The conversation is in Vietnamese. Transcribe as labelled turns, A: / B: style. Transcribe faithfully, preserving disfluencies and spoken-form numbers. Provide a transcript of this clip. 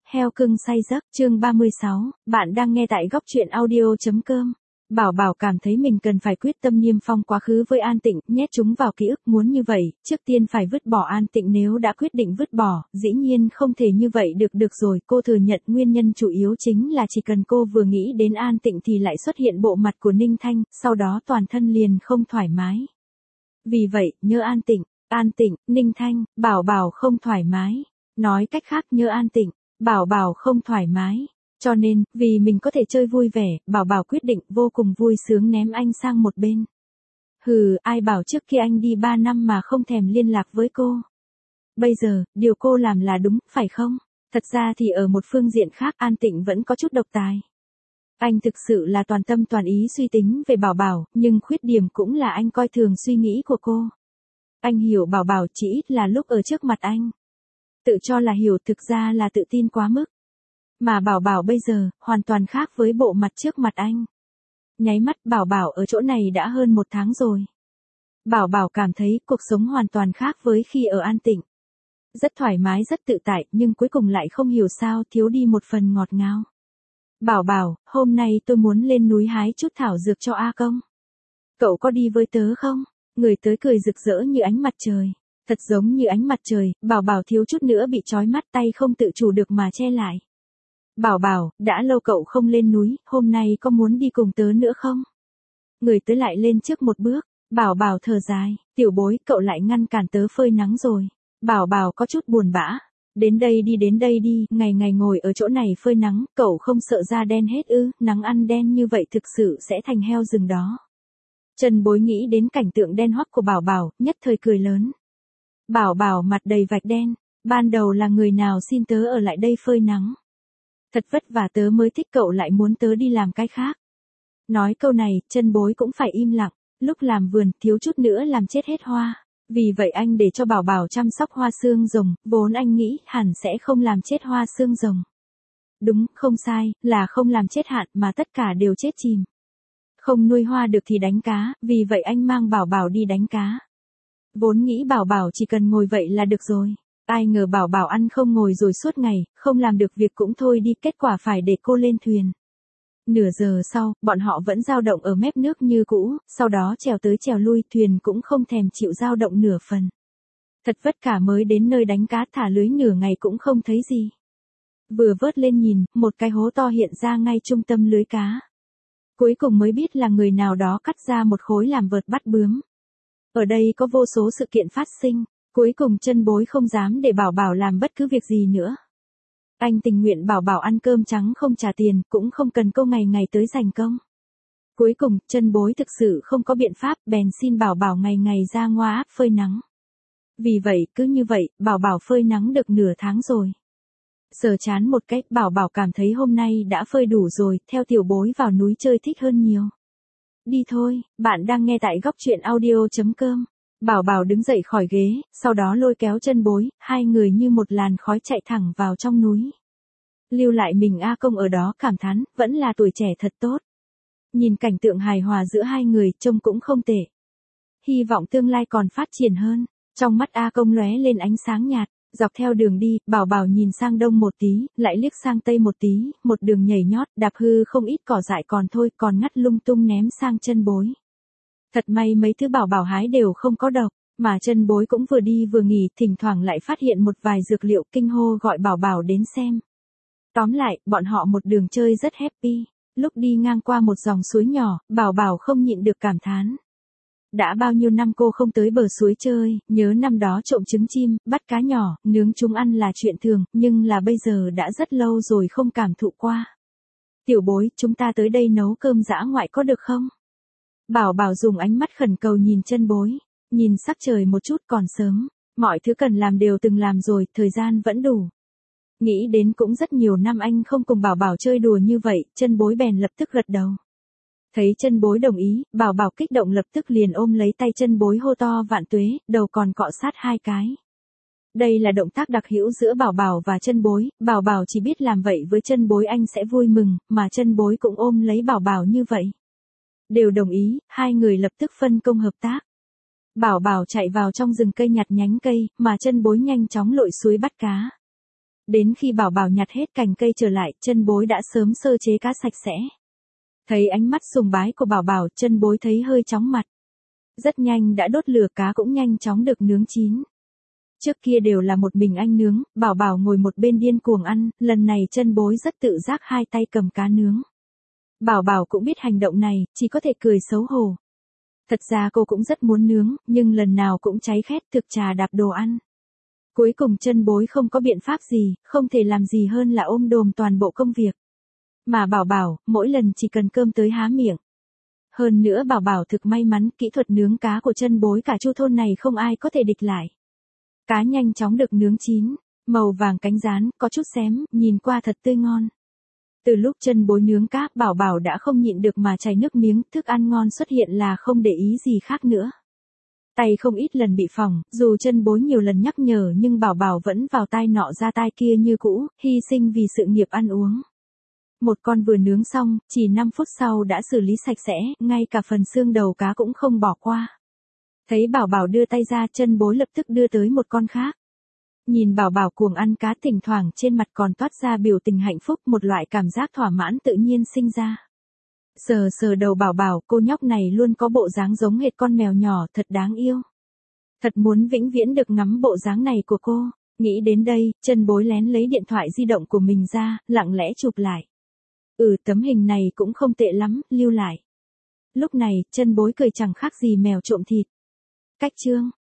A: Heo cưng say giấc, chương ba mươi sáu, bạn đang nghe tại góc truyện audio.com. Bảo Bảo cảm thấy mình cần phải quyết tâm niêm phong quá khứ với An Tịnh, nhét chúng vào ký ức, muốn như vậy, trước tiên phải vứt bỏ An Tịnh, nếu đã quyết định vứt bỏ, dĩ nhiên không thể như vậy được được rồi, cô thừa nhận nguyên nhân chủ yếu chính là chỉ cần cô vừa nghĩ đến An Tịnh thì lại xuất hiện bộ mặt của Ninh Thanh, sau đó toàn thân liền không thoải mái. Vì vậy, nhớ An Tịnh, An Tịnh, Ninh Thanh, Bảo Bảo không thoải mái. Nói cách khác, nhớ An Tịnh, Bảo Bảo không thoải mái. Cho nên, vì mình có thể chơi vui vẻ, Bảo Bảo quyết định vô cùng vui sướng ném anh sang một bên. Hừ, ai bảo trước khi anh đi ba năm mà không thèm liên lạc với cô. Bây giờ, điều cô làm là đúng, phải không? Thật ra thì ở một phương diện khác, An Tịnh vẫn có chút độc tài. Anh thực sự là toàn tâm toàn ý suy tính về Bảo Bảo, nhưng khuyết điểm cũng là anh coi thường suy nghĩ của cô. Anh hiểu Bảo Bảo chỉ ít là lúc ở trước mặt anh. Tự cho là hiểu, thực ra là tự tin quá mức. Mà Bảo Bảo bây giờ, hoàn toàn khác với bộ mặt trước mặt anh. Nháy mắt, Bảo Bảo ở chỗ này đã hơn một tháng rồi. Bảo Bảo cảm thấy cuộc sống hoàn toàn khác với khi ở An Tịnh. Rất thoải mái, rất tự tại, nhưng cuối cùng lại không hiểu sao thiếu đi một phần ngọt ngào. Bảo Bảo, hôm nay tôi muốn lên núi hái chút thảo dược cho A Công. Cậu có đi với tớ không? Người tới cười rực rỡ như ánh mặt trời. Thật giống như ánh mặt trời, Bảo Bảo thiếu chút nữa bị trói mắt, tay không tự chủ được mà che lại. Bảo Bảo, đã lâu cậu không lên núi, hôm nay có muốn đi cùng tớ nữa không? Người tới lại lên trước một bước. Bảo Bảo thở dài, tiểu bối, cậu lại ngăn cản tớ phơi nắng rồi. Bảo Bảo có chút buồn bã. Đến đây đi, đến đây đi, ngày ngày ngồi ở chỗ này phơi nắng, cậu không sợ da đen hết ư? Nắng ăn đen như vậy thực sự sẽ thành heo rừng đó. Trần Bối nghĩ đến cảnh tượng đen hoắc của Bảo Bảo, nhất thời cười lớn. Bảo Bảo mặt đầy vạch đen, ban đầu là người nào xin tớ ở lại đây phơi nắng. Thật vất vả tớ mới thích cậu lại muốn tớ đi làm cái khác. Nói câu này, Trân Bối cũng phải im lặng, lúc làm vườn thiếu chút nữa làm chết hết hoa. Vì vậy anh để cho Bảo Bảo chăm sóc hoa xương rồng, vốn anh nghĩ hẳn sẽ không làm chết hoa xương rồng. Đúng, không sai, là không làm chết hạn mà tất cả đều chết chìm. Không nuôi hoa được thì đánh cá, vì vậy anh mang Bảo Bảo đi đánh cá. Vốn nghĩ Bảo Bảo chỉ cần ngồi vậy là được rồi. Ai ngờ Bảo Bảo ăn không ngồi rồi suốt ngày, không làm được việc cũng thôi đi, kết quả phải để cô lên thuyền. Nửa giờ sau, bọn họ vẫn dao động ở mép nước như cũ, sau đó trèo tới trèo lui, thuyền cũng không thèm chịu dao động nửa phần. Thật vất vả mới đến nơi đánh cá, thả lưới nửa ngày cũng không thấy gì. Vừa vớt lên nhìn, một cái hố to hiện ra ngay trung tâm lưới cá. Cuối cùng mới biết là người nào đó cắt ra một khối làm vợt bắt bướm. Ở đây có vô số sự kiện phát sinh. Cuối cùng Trân Bối không dám để Bảo Bảo làm bất cứ việc gì nữa. Anh tình nguyện Bảo Bảo ăn cơm trắng không trả tiền, cũng không cần cô ngày ngày tới giành công. Cuối cùng, Trân Bối thực sự không có biện pháp, bèn xin Bảo Bảo ngày ngày ra ngoa áp phơi nắng. Vì vậy, cứ như vậy, Bảo Bảo phơi nắng được nửa tháng rồi. Sờ chán một cách, Bảo Bảo cảm thấy hôm nay đã phơi đủ rồi, theo tiểu bối vào núi chơi thích hơn nhiều. Đi thôi, bạn đang nghe tại góc truyện audio.com. Bảo Bảo đứng dậy khỏi ghế, sau đó lôi kéo Trân Bối, hai người như một làn khói chạy thẳng vào trong núi. Lưu lại mình A Công ở đó cảm thán, vẫn là tuổi trẻ thật tốt. Nhìn cảnh tượng hài hòa giữa hai người, trông cũng không tệ. Hy vọng tương lai còn phát triển hơn. Trong mắt A Công lóe lên ánh sáng nhạt, dọc theo đường đi, Bảo Bảo nhìn sang đông một tí, lại liếc sang tây một tí, một đường nhảy nhót, đạp hư không ít cỏ dại còn thôi, còn ngắt lung tung ném sang Trân Bối. Thật may mấy thứ Bảo Bảo hái đều không có độc, mà Trân Bối cũng vừa đi vừa nghỉ, thỉnh thoảng lại phát hiện một vài dược liệu, kinh hô gọi Bảo Bảo đến xem. Tóm lại, bọn họ một đường chơi rất happy. Lúc đi ngang qua một dòng suối nhỏ, Bảo Bảo không nhịn được cảm thán. Đã bao nhiêu năm cô không tới bờ suối chơi, nhớ năm đó trộm trứng chim, bắt cá nhỏ, nướng chúng ăn là chuyện thường, nhưng là bây giờ đã rất lâu rồi không cảm thụ qua. Tiểu Bối, chúng ta tới đây nấu cơm dã ngoại có được không? Bảo Bảo dùng ánh mắt khẩn cầu nhìn Trân Bối, nhìn sắc trời một chút còn sớm, mọi thứ cần làm đều từng làm rồi, thời gian vẫn đủ. Nghĩ đến cũng rất nhiều năm anh không cùng Bảo Bảo chơi đùa như vậy, Trân Bối bèn lập tức gật đầu. Thấy Trân Bối đồng ý, Bảo Bảo kích động lập tức liền ôm lấy tay Trân Bối hô to vạn tuế, đầu còn cọ sát hai cái. Đây là động tác đặc hữu giữa Bảo Bảo và Trân Bối, Bảo Bảo chỉ biết làm vậy với Trân Bối anh sẽ vui mừng, mà Trân Bối cũng ôm lấy Bảo Bảo như vậy. Đều đồng ý, hai người lập tức phân công hợp tác. Bảo Bảo chạy vào trong rừng cây nhặt nhánh cây, mà Trân Bối nhanh chóng lội suối bắt cá. Đến khi Bảo Bảo nhặt hết cành cây trở lại, chân bối đã sớm sơ chế cá sạch sẽ. Thấy ánh mắt sùng bái của Bảo Bảo, chân bối thấy hơi chóng mặt. Rất nhanh đã đốt lửa, cá cũng nhanh chóng được nướng chín. Trước kia đều là một mình anh nướng, Bảo Bảo ngồi một bên điên cuồng ăn, lần này chân bối rất tự giác hai tay cầm cá nướng. Bảo Bảo cũng biết hành động này, chỉ có thể cười xấu hổ. Thật ra cô cũng rất muốn nướng, nhưng lần nào cũng cháy khét thực trà đạp đồ ăn. Cuối cùng chân bối không có biện pháp gì, không thể làm gì hơn là ôm đồm toàn bộ công việc. Mà Bảo Bảo, mỗi lần chỉ cần cơm tới há miệng. Hơn nữa Bảo Bảo thực may mắn, kỹ thuật nướng cá của chân bối cả chu thôn này không ai có thể địch lại. Cá nhanh chóng được nướng chín, màu vàng cánh rán, có chút xém, nhìn qua thật tươi ngon. Từ lúc chân bối nướng cá, Bảo Bảo đã không nhịn được mà chảy nước miếng, thức ăn ngon xuất hiện là không để ý gì khác nữa. Tay không ít lần bị phỏng, dù chân bối nhiều lần nhắc nhở nhưng Bảo Bảo vẫn vào tai nọ ra tai kia như cũ, hy sinh vì sự nghiệp ăn uống. Một con vừa nướng xong, chỉ năm phút sau đã xử lý sạch sẽ, ngay cả phần xương đầu cá cũng không bỏ qua. Thấy Bảo Bảo đưa tay ra, chân bối lập tức đưa tới một con khác. Nhìn Bảo Bảo cuồng ăn cá, thỉnh thoảng trên mặt còn toát ra biểu tình hạnh phúc, một loại cảm giác thỏa mãn tự nhiên sinh ra. Sờ sờ đầu Bảo Bảo, cô nhóc này luôn có bộ dáng giống hệt con mèo nhỏ, thật đáng yêu. Thật muốn vĩnh viễn được ngắm bộ dáng này của cô. Nghĩ đến đây, chân bối lén lấy điện thoại di động của mình ra, lặng lẽ chụp lại. Ừ, tấm hình này cũng không tệ lắm, lưu lại. Lúc này, chân bối cười chẳng khác gì mèo trộm thịt. Cách chương